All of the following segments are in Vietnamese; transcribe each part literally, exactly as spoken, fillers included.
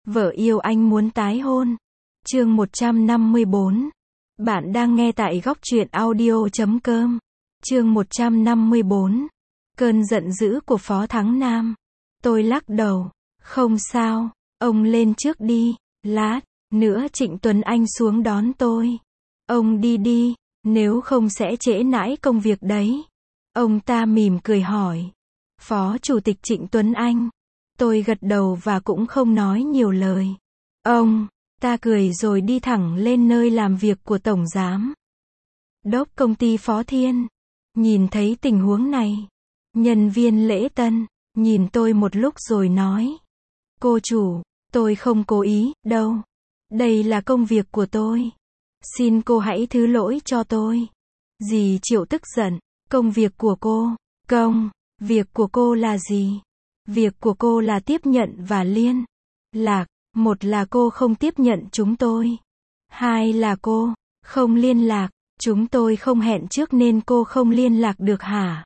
Vợ yêu anh muốn tái hôn. Chương một trăm năm mươi bốn. Bạn đang nghe tại góc truyện audio chấm com. Chương một trăm năm mươi bốn. Cơn giận dữ của Phó Thắng Nam. Tôi lắc đầu. Không sao, ông lên trước đi, lát nữa Trịnh Tuấn Anh xuống đón tôi. Ông đi đi, nếu không sẽ trễ nải công việc đấy. Ông ta mỉm cười hỏi. Phó Chủ tịch Trịnh Tuấn Anh. Tôi gật đầu và cũng không nói nhiều lời. Ông ta cười rồi đi thẳng lên nơi làm việc của Tổng Giám đốc công ty Phó Thiên. Nhìn thấy tình huống này, nhân viên lễ tân nhìn tôi một lúc rồi nói. Cô chủ, tôi không cố ý đâu. Đây là công việc của tôi. Xin cô hãy thứ lỗi cho tôi. Dì Triệu tức giận. Công việc của cô. Công việc của cô là gì? Việc của cô là tiếp nhận và liên lạc. Một là cô không tiếp nhận chúng tôi. Hai là cô không liên lạc. Chúng tôi không hẹn trước nên cô không liên lạc được hả?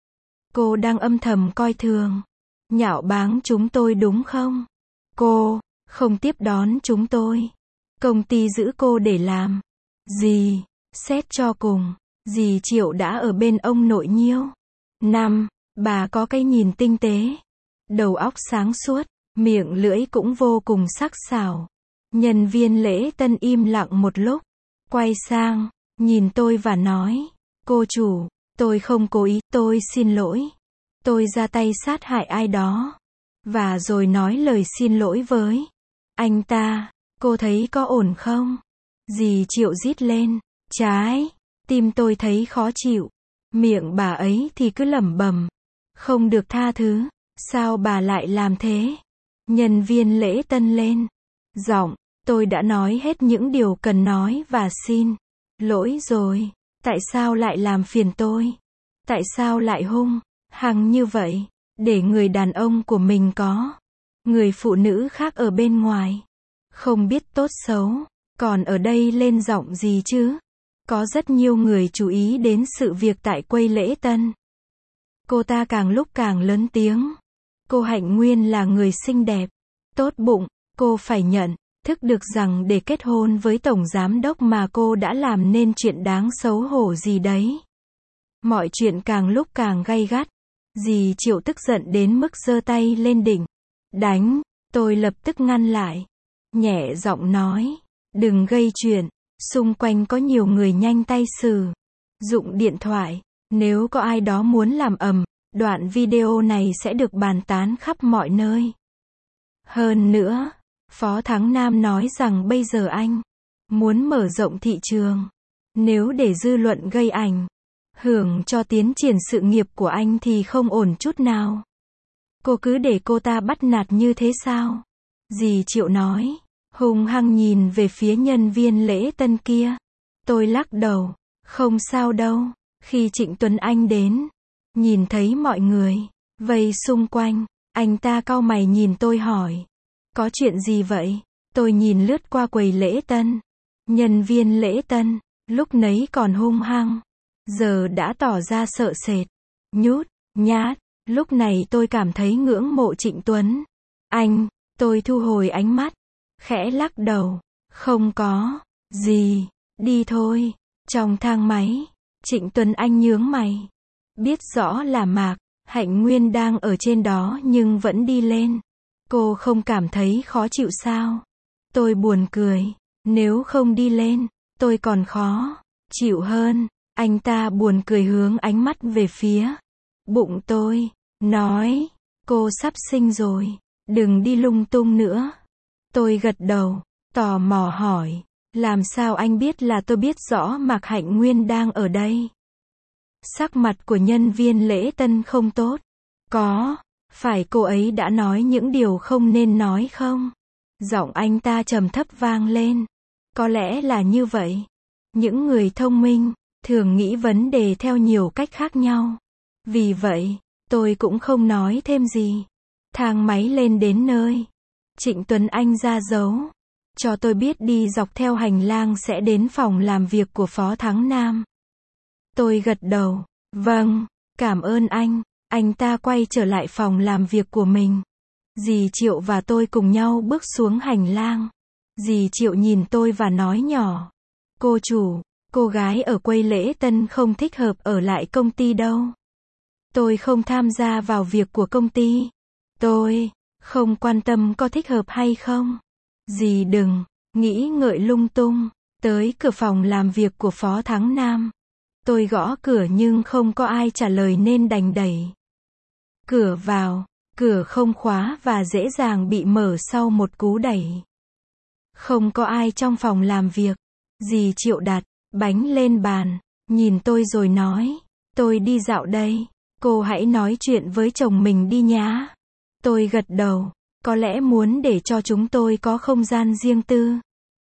Cô đang âm thầm coi thường, nhạo báng chúng tôi đúng không? Cô không tiếp đón chúng tôi. Công ty giữ cô để làm gì? Xét cho cùng, dì Triệu đã ở bên ông nội nhiêu năm. Bà có cái nhìn tinh tế, đầu óc sáng suốt, miệng lưỡi cũng vô cùng sắc sảo. Nhân viên lễ tân im lặng một lúc, quay sang, nhìn tôi và nói. Cô chủ, tôi không cố ý, tôi xin lỗi. Tôi ra tay sát hại ai đó. Và rồi nói lời xin lỗi với anh ta. Cô thấy có ổn không? Dì Triệu rít lên. Trái tim tôi thấy khó chịu. Miệng bà ấy thì cứ lẩm bẩm. Không được tha thứ. Sao bà lại làm thế? Nhân viên lễ tân lên giọng. Tôi đã nói hết những điều cần nói và xin lỗi rồi. Tại sao lại làm phiền tôi? Tại sao lại hung hăng như vậy? Để người đàn ông của mình có người phụ nữ khác ở bên ngoài. Không biết tốt xấu. Còn ở đây lên giọng gì chứ? Có rất nhiều người chú ý đến sự việc tại quầy lễ tân. Cô ta càng lúc càng lớn tiếng. Cô Hạnh Nguyên là người xinh đẹp, tốt bụng. Cô phải nhận thức được rằng để kết hôn với tổng giám đốc mà cô đã làm nên chuyện đáng xấu hổ gì đấy. Mọi chuyện càng lúc càng gay gắt. Dì Triệu tức giận đến mức giơ tay lên định đánh. Tôi lập tức ngăn lại, nhẹ giọng nói. Đừng gây chuyện. Xung quanh có nhiều người nhanh tay sử dụng điện thoại. Nếu có ai đó muốn làm ầm, đoạn video này sẽ được bàn tán khắp mọi nơi. Hơn nữa, Phó Thắng Nam nói rằng bây giờ anh muốn mở rộng thị trường. Nếu để dư luận gây ảnh hưởng cho tiến triển sự nghiệp của anh thì không ổn chút nào. Cô cứ để cô ta bắt nạt như thế sao? Dì Triệu nói, hung hăng nhìn về phía nhân viên lễ tân kia. Tôi lắc đầu, không sao đâu. Khi Trịnh Tuấn Anh đến, nhìn thấy mọi người vây xung quanh, anh ta cau mày nhìn tôi hỏi. Có chuyện gì vậy? Tôi nhìn lướt qua quầy lễ tân. Nhân viên lễ tân, lúc nấy còn hung hăng, giờ đã tỏ ra sợ sệt, nhút nhát. Lúc này tôi cảm thấy ngưỡng mộ Trịnh Tuấn Anh. Tôi thu hồi ánh mắt, khẽ lắc đầu. Không có gì, đi thôi. Trong thang máy, Trịnh Tuấn Anh nhướng mày. Biết rõ là Mạc Hạnh Nguyên đang ở trên đó nhưng vẫn đi lên. Cô không cảm thấy khó chịu sao? Tôi buồn cười. Nếu không đi lên, tôi còn khó chịu hơn. Anh ta buồn cười hướng ánh mắt về phía bụng tôi. Nói, cô sắp sinh rồi. Đừng đi lung tung nữa. Tôi gật đầu, tò mò hỏi. Làm sao anh biết? Là tôi biết rõ Mạc Hạnh Nguyên đang ở đây. Sắc mặt của nhân viên lễ tân không tốt. Có phải cô ấy đã nói những điều không nên nói không? Giọng anh ta trầm thấp vang lên. Có lẽ là như vậy. Những người thông minh thường nghĩ vấn đề theo nhiều cách khác nhau. Vì vậy, tôi cũng không nói thêm gì. Thang máy lên đến nơi, Trịnh Tuấn Anh ra dấu cho tôi biết đi dọc theo hành lang sẽ đến phòng làm việc của Phó Thắng Nam. Tôi gật đầu. Vâng, cảm ơn anh. Anh ta quay trở lại phòng làm việc của mình. Dì Triệu và tôi cùng nhau bước xuống hành lang. Dì Triệu nhìn tôi và nói nhỏ. Cô chủ, cô gái ở quầy lễ tân không thích hợp ở lại công ty đâu. Tôi không tham gia vào việc của công ty. Tôi không quan tâm có thích hợp hay không. Dì đừng nghĩ ngợi lung tung. Tới cửa phòng làm việc của Phó Thắng Nam. Tôi gõ cửa nhưng không có ai trả lời nên đành đẩy cửa vào. Cửa không khóa và dễ dàng bị mở sau một cú đẩy. Không có ai trong phòng làm việc. Dì Triệu đặt bánh lên bàn, nhìn tôi rồi nói. Tôi đi dạo đây. Cô hãy nói chuyện với chồng mình đi nhá. Tôi gật đầu. Có lẽ muốn để cho chúng tôi có không gian riêng tư.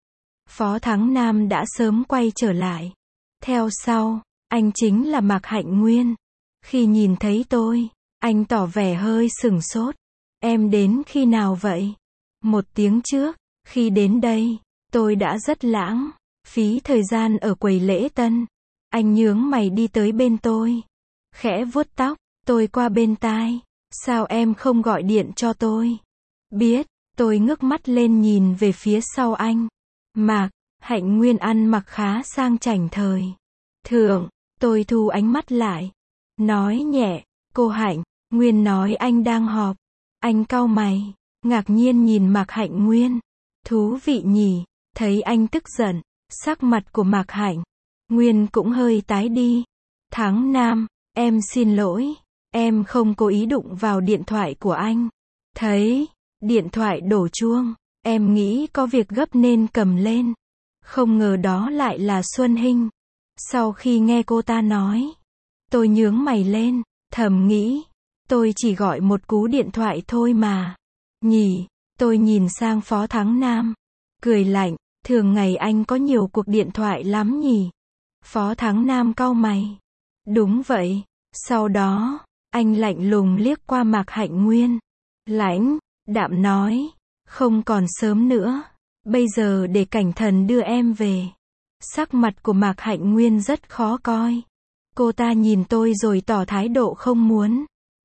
Phó Thắng Nam đã sớm quay trở lại. Theo sau, anh chính là Mạc Hạnh Nguyên. Khi nhìn thấy tôi, anh tỏ vẻ hơi sửng sốt. Em đến khi nào vậy? Một tiếng trước, khi đến đây, tôi đã rất lãng phí thời gian ở quầy lễ tân. Anh nhướng mày đi tới bên tôi. Khẽ vuốt tóc, tôi qua bên tai. Sao em không gọi điện cho tôi? Biết, tôi ngước mắt lên nhìn về phía sau anh. Mạc Hạnh Nguyên ăn mặc khá sang chảnh thời thượng. Tôi thu ánh mắt lại. Nói nhẹ, cô Hạnh Nguyên nói anh đang họp. Anh cau mày, ngạc nhiên nhìn Mạc Hạnh Nguyên. Thú vị nhỉ, thấy anh tức giận. Sắc mặt của Mạc Hạnh Nguyên cũng hơi tái đi. Thắng Nam, em xin lỗi. Em không cố ý đụng vào điện thoại của anh. Thấy điện thoại đổ chuông, em nghĩ có việc gấp nên cầm lên. Không ngờ đó lại là Xuân Hinh. Sau khi nghe cô ta nói, tôi nhướng mày lên, thầm nghĩ, tôi chỉ gọi một cú điện thoại thôi mà. Nhỉ, tôi nhìn sang Phó Thắng Nam, cười lạnh, thường ngày anh có nhiều cuộc điện thoại lắm nhỉ. Phó Thắng Nam cau mày. Đúng vậy. Sau đó, anh lạnh lùng liếc qua Mạc Hạnh Nguyên. Lãnh đạm nói, không còn sớm nữa. Bây giờ để Cảnh Thần đưa em về. Sắc mặt của Mạc Hạnh Nguyên rất khó coi. Cô ta nhìn tôi rồi tỏ thái độ không muốn.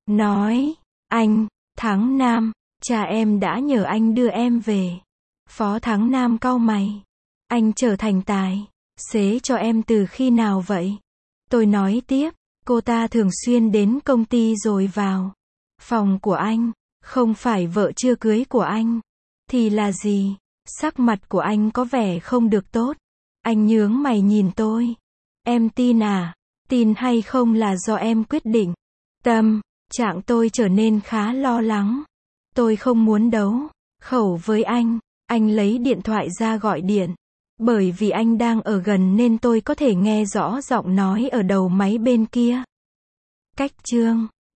Nói, anh, Thắng Nam, cha em đã nhờ anh đưa em về. Phó Thắng Nam cau mày. Anh trở thành tài xế cho em từ khi nào vậy? Tôi nói tiếp, cô ta thường xuyên đến công ty rồi vào phòng của anh. Không phải vợ chưa cưới của anh. Thì là gì? Sắc mặt của anh có vẻ không được tốt. Anh nhướng mày nhìn tôi. Em tin à? Tin hay không là do em quyết định. Tâm trạng tôi trở nên khá lo lắng. Tôi không muốn đấu khẩu với anh. Anh lấy điện thoại ra gọi điện. Bởi vì anh đang ở gần nên tôi có thể nghe rõ giọng nói ở đầu máy bên kia. Cách chương